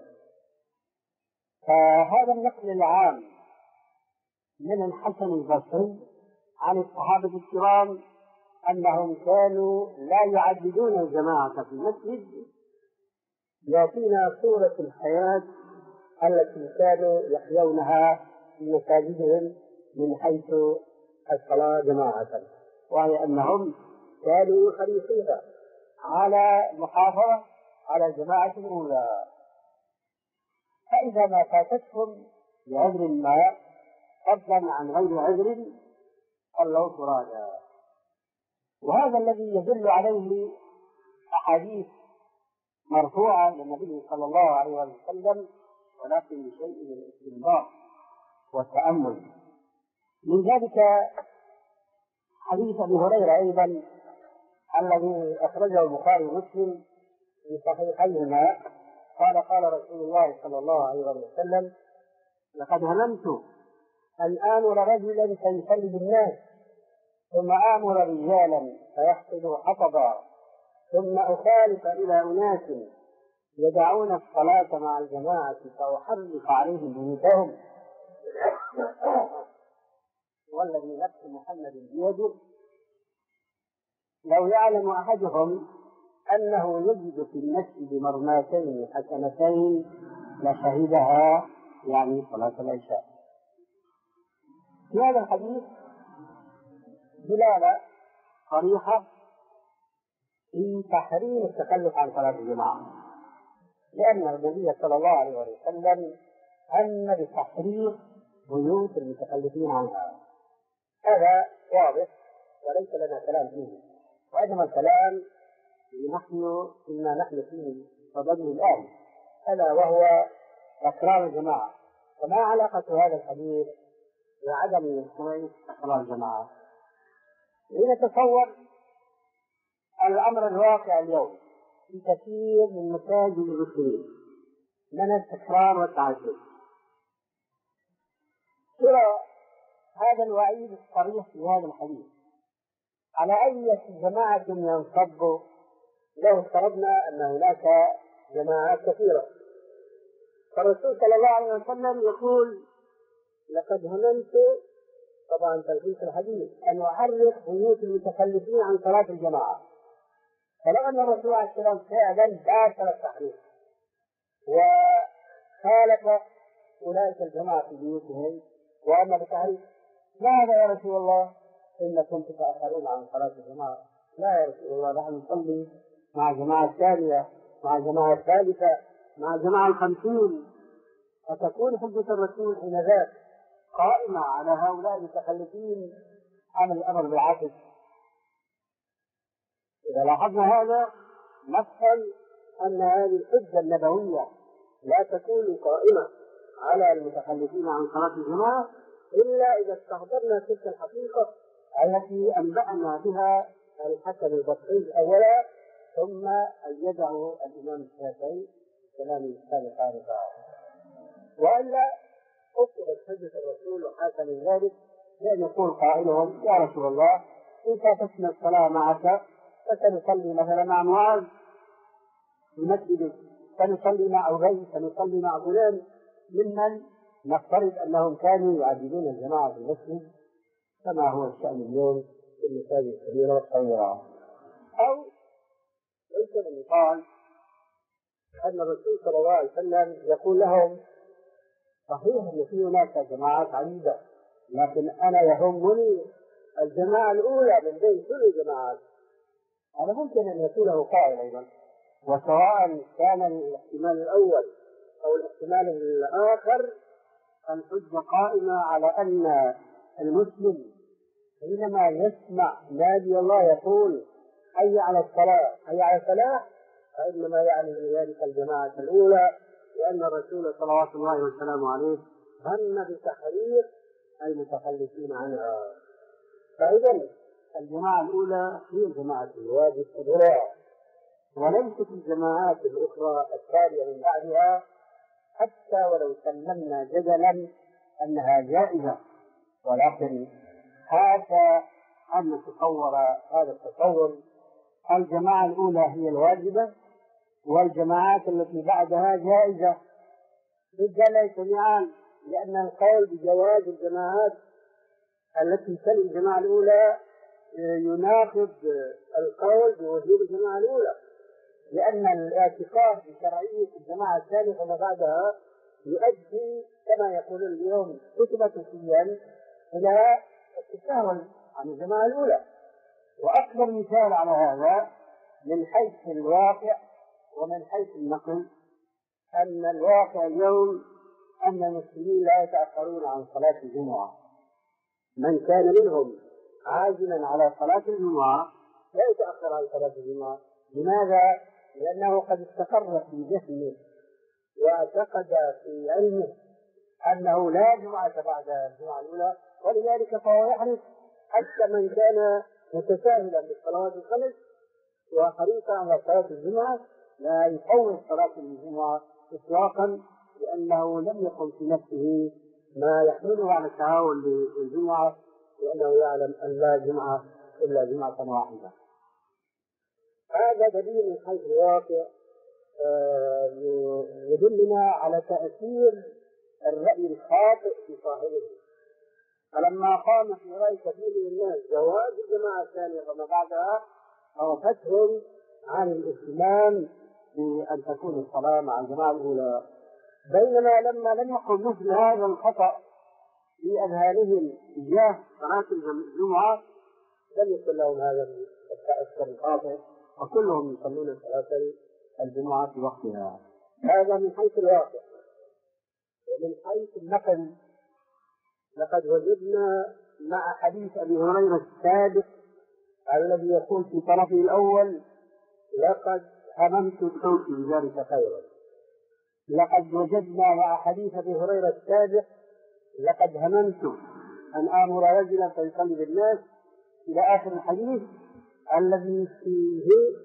S2: فهذا النقل العام من الحسن البصري عن الصحابة الكرام أنهم كانوا لا يعددون الجماعة في المسجد يعطينا صورة الحياة التي كانوا يحيونها في مساجدهم من حيث الصلاة جماعة، وهي أنهم كانوا حريصين على المحافظة على الجماعة الأولى، فإذا ما فاتتهم لعذر ما فضلا عن غير عذر صلوا فرادى. وهذا الذي يدل عليه أحاديث مرفوعة للنبي صلى الله عليه وسلم، ولكن بشيء من الاستنباط والتأمل. من ذلك حديث أبي هريرة أيضا الذي أخرجه البخاري ومسلم في صحيحيهما، قال قال رسول الله صلى الله عليه وسلم: لقد هممت أن آمر رجلا فيصلي بالناس، ثم آمر رجالا فيحصدوا حطبا، ثم أخالف إلى أناس يدعون الصلاة مع الجماعة فأحرق عليهم بيوتهم، والذي نفس محمد بيده لو يعلم أحدهم أنه يجد في المسجد مرماتين حسنتين لشهدها، يعني صلاة العشاء. في هذا الحديث دلالة صريحة في تحريم التخلف عن صلاة الجماعة، لأن النبي صلى الله عليه وسلم هم بتحرير بيوت المتخلفين عنها. هذا واضح وليس لنا كلام فيه، وإنما الكلام نحن مما نحن فيه صددنا الآن، ألا وهو إكرام الجماعة. وما علاقة هذا الحديث بعدم إكرام الجماعة؟ لنتصور الأمر الواقع اليوم في كثير من مساجد المسلمين من التكرار والتعدد. ترى هذا الوعيد الصريح في هذا الحديث على أي جماعة ينصب لو افترضنا أن هناك جماعات كثيرة. فالرسول صلى الله عليه وسلم يقول: لقد هممت، طبعا تلخيص الحديث، أن أحرق بيوت المتخلفين عن صلاة الجماعة. فلو أن الرسول عليه السلام فعلا باشر التحريق وخالف أولئك الجماعة في بيوتهم وأما بتحريق، ماذا يا رسول الله؟ إنكم تتأخرون عن صلاة الجماعة. لا يا رسول الله، نحن نصلي مع الجماعة الثانية، مع الجماعة الثالثة، مع الجماعة الخمسين. فتكون حجة الرسول حين ذاك قائمة على هؤلاء المتخلفين عن الأمر بالعكس. إذا لاحظنا هذا نفهم أن هذه الحجة النبوية لا تكون قائمة على المتخلفين عن صلاة الجماعة إلا إذا استحضرنا تلك الحقيقة التي أنبأنا بها الحسن البصري أولا، ثم أيده الإمام الشافعي كلام السابق عليه. وإلا أفضل حجة الرسول وحاكم من ذلك لأن يقول قائلهم: يا رسول الله، إن فاتتنا الصلاة معك فسنصلي مثلا مع معاذ في مسجدك، سنصلي مع أبي، سنصلي مع فلان ممن نفترض أنهم كانوا يعددون الجماعة في المسجد كما هو الشأن اليوم في المساجد الكبيرة والصغيرة. أو يمكن أن يقال أن الرسول صلى الله عليه وسلم يقول لهم: صحيح أن في هناك جماعات عديدة، لكن أنا يهمني الجماعة الأولى من بين كل الجماعات. هذا ممكن أن يقوله قائل أيضا، وسواء كان الاحتمال الأول أو الاحتمال الآخر الحجة قائمة على أن المسلم حينما يسمع نادي الله يقول حي على الصلاة حي على الفلاح، فإنما يعني بذلك الجماعة الأولى، لأن الرسول صلوات الله وسلامه عليه هم بتحرير المتخلفين عنها. فإذا الجماعة الأولى هي الجماعة الواجب الأولى، وليست الجماعات الأخرى التالية من بعدها، حتى ولو سلمنا جدلا أنها جائزة. ولكن هذا أن نتصور هذا التصور، الجماعة الأولى هي الواجبة والجماعات التي بعدها جائزة، ضد لا يجتمعان، لأن القول بجواز الجماعات التي تلي الجماعة الأولى يناقض القول بوجوب الجماعة الأولى، لأن الاعتقاد بشرعية الجماعة الثانية وما بعدها يؤدي كما يقول اليوم كتبة إلى التساهل عن الجماعة الأولى. وأكبر مثال على هذا من حيث الواقع ومن حيث النقل أن الواقع اليوم أن المسلمين لا يتأخرون عن صلاة الجمعة. من كان منهم عازما على صلاة الجمعة لا يتأخر عن صلاة الجمعة. لماذا؟ لأنه قد استقر في ذهنه واعتقد في علمه أنه لا جمعة بعد الجمعة الأولى، ولذلك فهو يحرص حتى من كان متساهلا بالصلوات الخمس وحريصا على صلاة الجمعة لا يفوت صلاة الجمعة إطلاقا، لأنه لم يكن في نفسه ما يحمله على التعاون بالجمعة، لأنه يعلم أن لا جمعة إلا جمعة واحدة. هذا دليل من حيث الواقع يدلنا على تأثير الرأي الخاطئ في صاحبه. فلما قام في رأي كثير من الناس جواز الجماعة الثانية وما بعدها عرفتهم عن الاهتمام بأن تكون الصلاة مع الجماعة الأولى، بينما لما لم يقل مثل هذا الخطأ في أذهانهم تجاه صلاة الجمعة لم يكن لهم هذا التأثر الخاطئ، وكلهم يصلون صلاة الجمعة في وقتها. هذا من حيث الواقع. ومن حيث النقل لقد وجدنا مع حديث أبي هريرة السابق الذي يقول في طرفه الأول لقد هممت بصوتي بذلك خيرا. لقد وجدنا مع حديث أبي هريرة السابق لقد هممت أن آمر رجلا فيصلي بالناس إلى آخر الحديث الذي فيه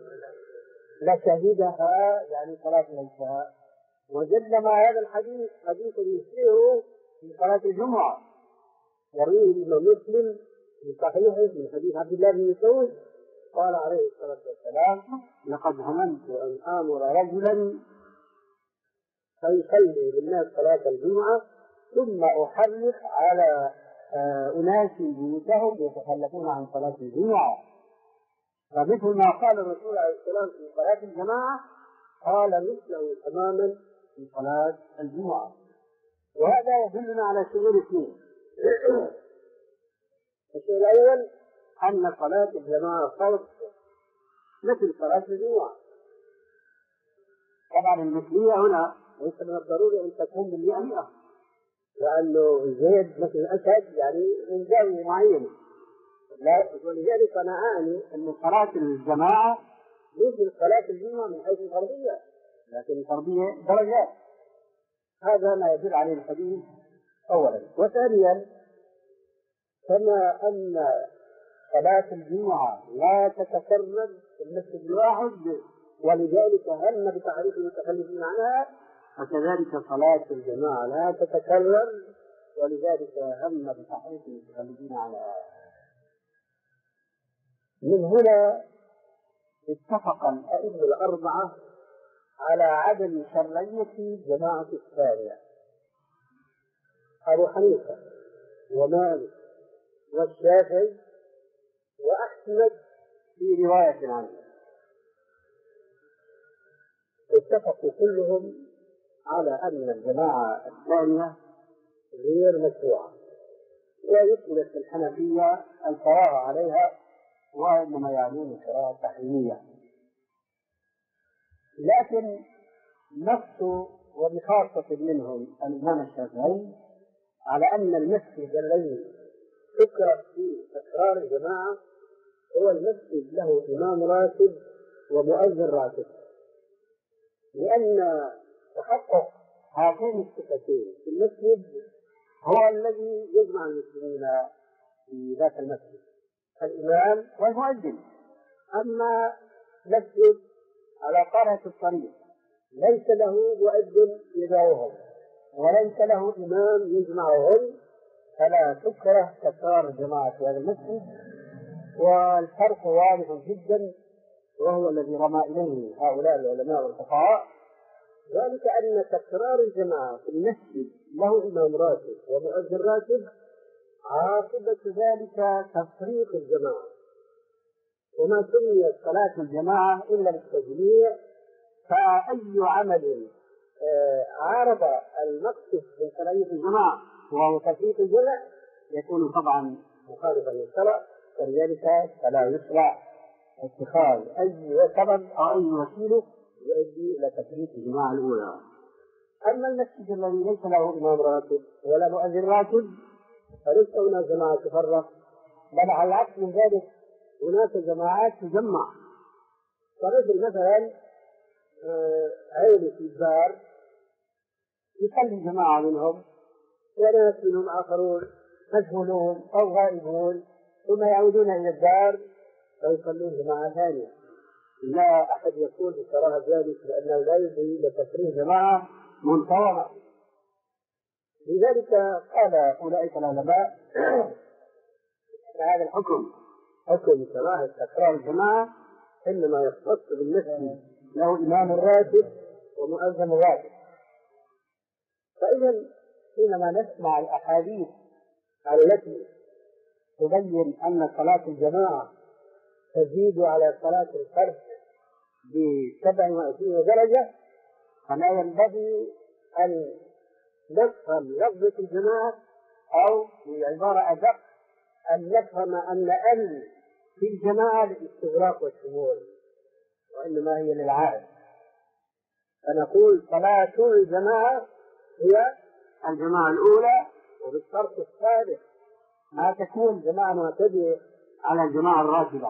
S2: لشهدها يعني صلاة العشاء. وجدنا مع هذا الحديث حديثا يشبهه في صلاة الجمعة يرويه الإمام مسلم في صحيحه من حديث عبد الله بن مسعود قال عليه الصلاة والسلام لقد هممت أن آمر رجلا فيصلي بالناس صلاة الجمعة ثم أحرق على أناس بيوتهم يتخلفون عن صلاة الجمعة. فمثل ما قال الرسول عليه السلام في صلاة الجماعة قال مثله تماما في صلاة الجمعة. وهذا يدلنا على شيئين اثنين. الشيء الأول أن صلاة الجماعة فرض مثل صلاة الجمعة. طبعا المثلية هنا ليس من الضروري أن تكون بالمئة مئة، لأنه زيد مثل الأسد يعني من زاوية معينة، ولذلك أنا أعني أن صلاة الجماعة مثل صلاة الجمعة من حيث الفرضية، لكن الفرضية درجات. هذا ما يدل عليه الحديث أولا. وثانيا كما أن صلاة الجمعة لا تتكرر في المسجد الواحد ولذلك هم بتعريف المتخلفين عنها، فكذلك صلاة الجماعة لا تتكرر ولذلك هم بتعريف المتخلفين عنها. من هنا اتفق الأئمة الأربعة على عدم شرعية جماعة الثانية. أبو حنيفة ومالك والشافعي وأحمد في رواية عنه اتفقوا كلهم على أن الجماعة الثانية غير مشروعة، ويثبت في الحنفية القراءة عليها وإنما يعنون القراءة التحريمية. لكن نص وبخاصة منهم الإمام الشافعي على أن المسجد الذي ذكر فيه تكرار الجماعة هو المسجد له إمام راتب ومؤذن راتب، لأن تحقق هاتين الصفتين في المسجد هو الذي يجمع المسلمين في ذات المسجد، الإمام والمؤذن. أما مسجد على قرية الطريق ليس له مؤذن يدعوهم وليس له إمام يجمعهم، فلا تكره تكرار الجماعة في هذا المسجد. والفرق واضح جدا، وهو الذي رمى إليه هؤلاء العلماء والفقهاء، ذلك أن تكرار الجماعة في المسجد له إمام راتب ومؤذن راتب عاقبة ذلك تفريق الجماعة، وما سميت صلاة الجماعة إلا للتجميع، فأي عمل عارض المقصد من صلاة الجماعة وهو تفريق الجمع يكون طبعا مخالفا للشرع، ولذلك فلا يشرع اتخاذ أي سبب أو أي وسيلة يؤدي إلى تفريق الجماعة الأولى. أما المسجد الذي ليس له إمام راتب ولا مؤذن راتب فليس هناك جماعة تفرق، بل على العكس من ذلك هناك جماعات تجمع. فرجل مثلا عيلة في الدار يصلي جماعة منهم وناس منهم آخرون مجهولون أو غائبون، ثم يعودون إلى الدار ويصلون جماعة ثانية. لا أحد يقول بكراهة ذلك، لأنه لا يدعي إلى تفريق جماعة منتظمة. لذلك قال أولئك العلماء هذا الحكم حكم كراهة تكرار الجماعة إنما يختص بالمسجد له إمام راتب ومؤذن راتب. فإذا حينما نسمع الأحاديث التي تبين أن صلاة الجماعة تزيد على صلاة الفرد بسبع وعشرين درجة، فلا ينبغي أن نفهم لفظة الجماعة، أو بعبارة أدق أن نفهم أن أن في الجماعة للاستغراق والشمول، وإنما هي للعائد. فنقول صلاة الجماعة هي الجماعة الأولى، وبالشرط الثالث ما تكون جماعة معتدية على الجماعة الراتبة.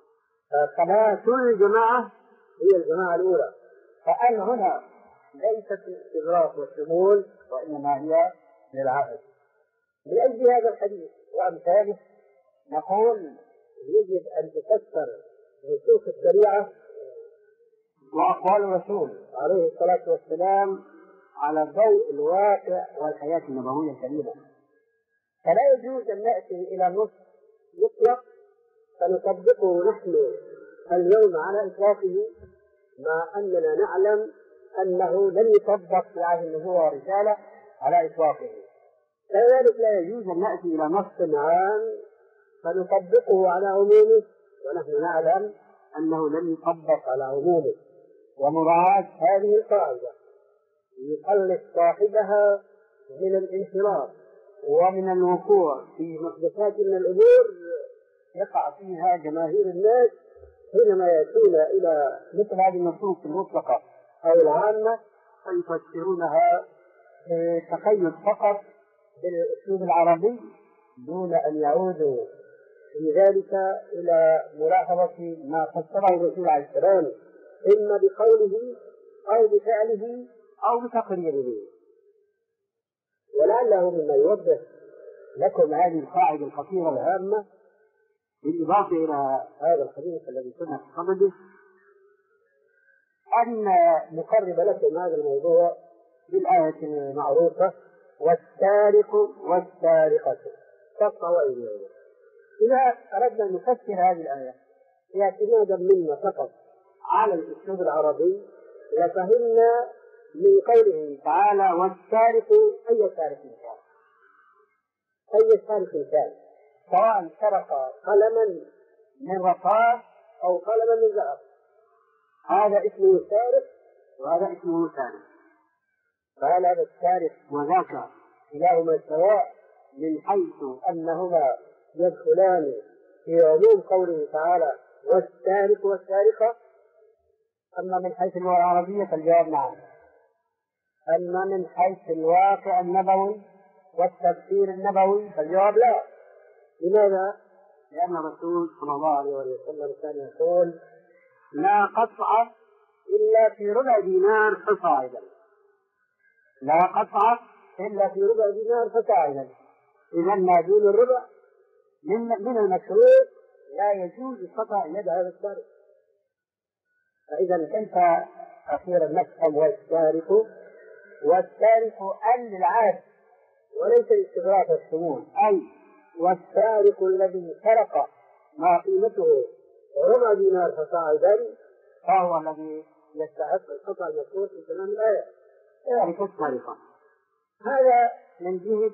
S2: فصلاة الجماعة هي الجماعة الأولى، فأن هنا ليست الاستغراق والشمول وإنما هي للعائد. لأجل هذا الحديث وأمثاله نقول يجب أن تفسر نصوص الشريعة وأقوال الرسول عليه الصلاة والسلام على ضوء الواقع والحياة النبوية الكريمة. فلا يجوز أن نأتي إلى نص مطلق فنطبقه نحن اليوم على إطلاقه، مع أننا نعلم أنه لن يطبق في عهد النبوة والرسالة على إطلاقه. كذلك لا يجوز أن نأتي إلى نص عام فنطبقه على عمومه ونحن نعلم أنه لن يطبق على عمومه. ومراعاة هذه القاعدة يخلص صاحبها من الانحراف ومن الوقوع في محدثات من الأمور يقع فيها جماهير الناس حينما يأتون إلى مثل هذه النصوص المطلقة أو العامة فيفسرونها بتقيد فقط بالأسلوب العربي دون أن يعودوا في ذلك إلى ملاحظة ما فسره الرسول عليه السلام إما بقوله أو بفعله أو بتقريره. ولعله مما يوضح لكم هذه القاعدة الخطيرة الهامة بالإضافة إلى هذا الحديث الذي كنا في صدده أن نقرب لكم هذا الموضوع بالآية المعروفة والسارق والسارقة فاقطعوا أيديهما. إذا أردنا أن نفسر هذه الآية اعتمادا منا فقط على الأسلوب العربي لفهمنا من قوله تعالى والسارق أي سارق كان، أي سارق كان، سواء سرق قلما من رصاص أو قلما من ذهب، هذا اسمه سارق وهذا اسمه سارق. فهل هذا السارق وذاك كلاهما سواء من حيث أنهما يدخلان في عموم قوله تعالى والسارق والسارقة؟ أما من حيث اللغة العربية فالجواب نعم. أما من حيث الواقع النبوي والتفسير النبوي؟ فالجواب لا. لماذا؟ لأن الرسول صلى الله عليه وسلم كان يقول لا قطع إلا في ربع دينار فصاعدا، لا قطع إلا في ربع دينار فصاعدا. إذا ما دون الربع من من المشروط لا يجوز قطع يد هذا السارق. فإذا كيف أخيرا نفهم والسارق؟ والسارق أن للعهد وليس لاستغراق الشمول، أي والسارق الذي سرق ما قيمته ربع دينار فصاعدا فهو الذي يستحق القطع المذكور في تمام الآية، يعني كالسارقة. هذا من جهة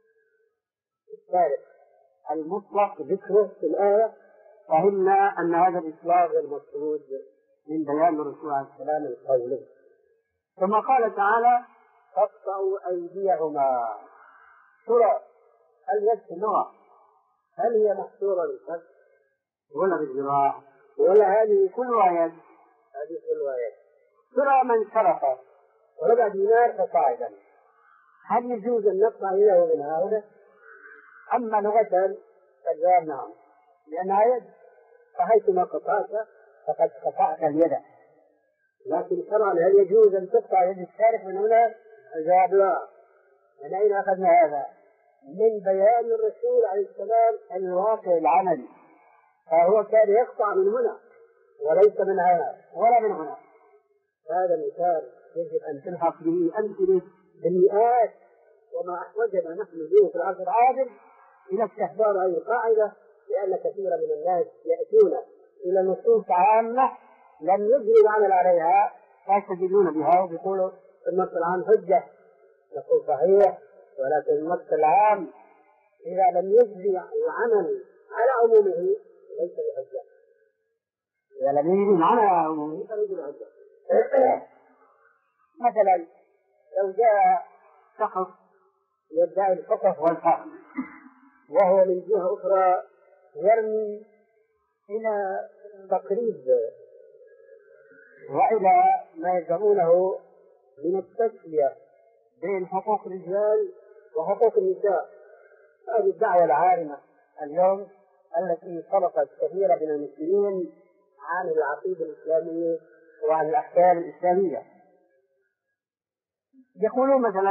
S2: السارق المطلق ذكره في الآية، فهمنا أن هذا الإطلاق المقصود من بيان الرسول عليه السلام القولي. ثم قال تعالى فاقطعوا أيديهما. ترى اليد في اللغة هل هي محصورة بالكف ولا بالذراع ولا هذه كلها يد؟ هذه كلها يد. ترى من سرق ربع دينار فصاعدا هل يجوز أن نقطع يده من هؤلاء؟ أما لغة فالجواب نعم، لأنها يد، فحيثما قطعت فقد قطعت اليد. لكن شرعا هل يجوز أن تقطع يد السارق من هنا؟ الجواب لا. من أين أخذنا هذا؟ من بيان الرسول عليه السلام الواقع العملي، فهو كان يقطع من هنا وليس من هنا ولا من هنا. هذا مثال يجب أن تلحق به أمثلة بالمئات، وما أحوجنا نحن به في العصر العادل إلى استحضار هذه القاعدة، لأن كثيرا من الناس يأتون إلى نصوص عامة لم يجري العمل عليها فيستدلون بها ويقولوا النص العام حجة. نقول صحيح، ولكن النص العام إذا لم يجري العمل على عمومه ليس بحجة. إذا لم يجري العمل على عمومه فليس بحجة. مثلا لو جاء شخص يدعي الفقه والفهم وهو من جهة أخرى يرمي إلى تقريب وإلى ما يزعمونه من التسوية بين حقوق الرجال وحقوق النساء، هذه الدعوة العارمة اليوم التي صرفت كثيرا من المسلمين عن العقيدة الإسلامية وعن الأحكام الإسلامية. يقولون مثلا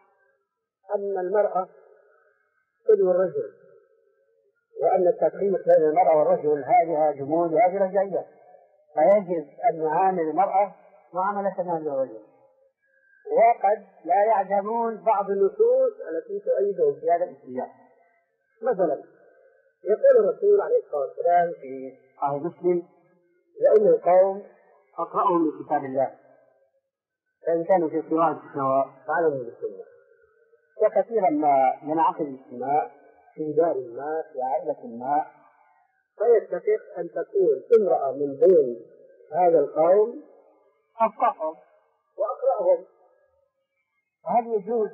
S2: أن المرأة تدعو الرجل، وأن التفريق بين المرأة والرجل هذه جمود هذه رجعية، فيجب أن نعامل المرأة معاملة الرجل. وقد لا يعلمون بعض النصوص التي تؤيدهم في هذا الاتجاه. مثلا يقول الرسول عليه الصلاة والسلام في صحيح مسلم لأن القوم أقرأوا من كتاب الله، فإن كانوا في قراءة سواء فعلموا بالسنة. وكثيرا ما ينعقد الاجتماع في دار ما في عائلة ما فيتفق أن تكون امرأة من بين هذا القوم أفقههم وأقرأهم. هل يجوز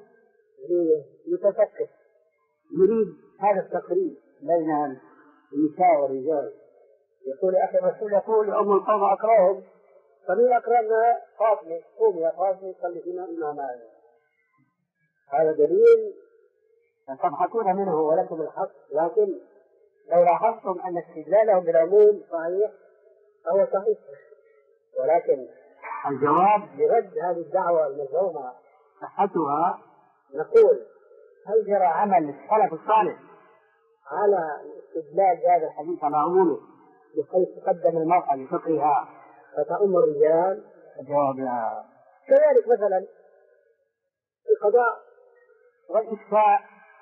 S2: لمتفقه يريد هذا التقريب بين النساء والرجال يقول يا أخي الرسول يقول أم القوم أقرأهم، فمن أقرأنا فاطمة، قوم يا فاطمة صلي فينا إمامان. هذا دليل تضحكون منه ولكم الحق، لكن لو لاحظتم أن استدلاله بالعموم صحيح فهو صحيح، ولكن الجواب برد هذه الدعوة المزعومة صحتها نقول هل جرى عمل السلف الصالح على استدلال هذا الحديث على عمومه بحيث تقدم المرأة لفقهها فتأم الرجال؟ الجواب لا. كذلك مثلا القضاء والإفتاء،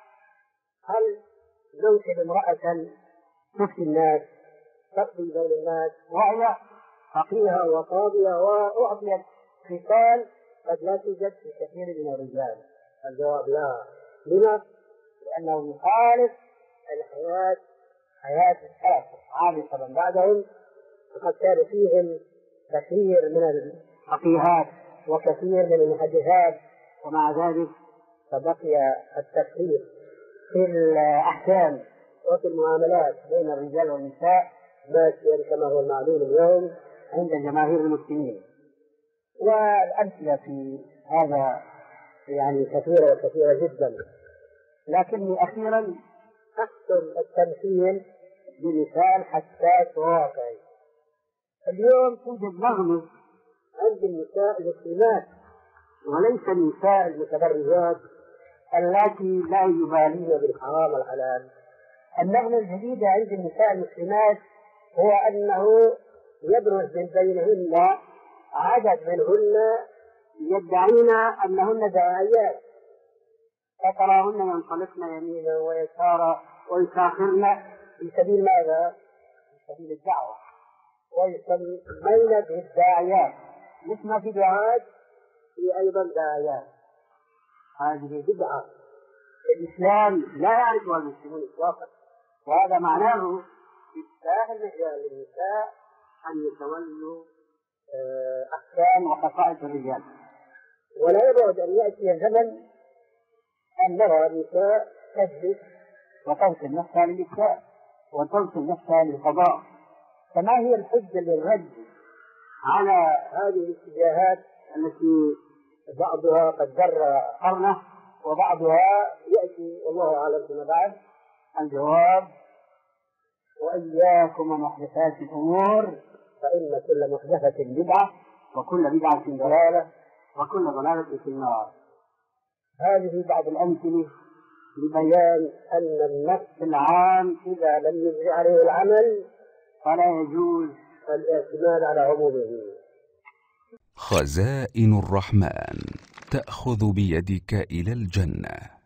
S2: هل ننشد امرأة تفتي الناس تقضي بين الناس وهي فقيهة وقاضية وأعطيت خصال قد لا توجد في كثير من الرجال؟ الجواب لا. لما؟ لأنه يخالف الحياة حياة السلف الصحابة من بعدهم، فقد كان فيهم كثير من الفقيهات وكثير من المحدثات، ومع ذلك فبقي التفريق في الأحكام وفي المعاملات بين الرجال والنساء ماشيا كما هو المعلوم اليوم عند جماهير المسلمين. والأمثلة في هذا يعني كثيرة وكثيرة جدا. لكني أخيرا أحسن التمثيل بمثال حساس وواقعي. اليوم توجد نغمة عند النساء المسلمات وليس النساء المتبرجات التي لا يبالين بالحرام والحلال. النغمة الجديدة عند النساء المسلمات هو أنه يبرز من بينهن عدد منهن يدعين أنهن داعيات، فتراهن ينطلقن يمينا ويسارا ويساخرن في سبيل ماذا؟ في سبيل الدعوة، ويسمين بالداعيات. مثل ما في دعاة في أيضا داعيات. هذه بدعة الإسلام لا يعرفها المسلمون إطلاقا، وهذا معناه إفتاح المجال للنساء أن يتولوا أحكام وخصائص الرجال. ولا يبعد أن يأتي زمن أن نرى النساء تجلس وتوصل نفسها للإفتاء وتوصل نفسها للقضاء. فما هي الحجة للرد على هذه الاتجاهات التي بعضها قد جر قرنه وبعضها يأتي والله أعلم فيما بعد؟ الجواب: وإياكم ومحدثات الأمور فإن كل محدثة بدعة وكل بدعة ضلالة وكل ضلالة في النار. هذه بعض الأمثلة لبيان أن النص العام إذا لم يجري عليه العمل فلا يجوز الاعتماد على عمومه.
S3: خزائن الرحمن تأخذ بيدك إلى الجنة.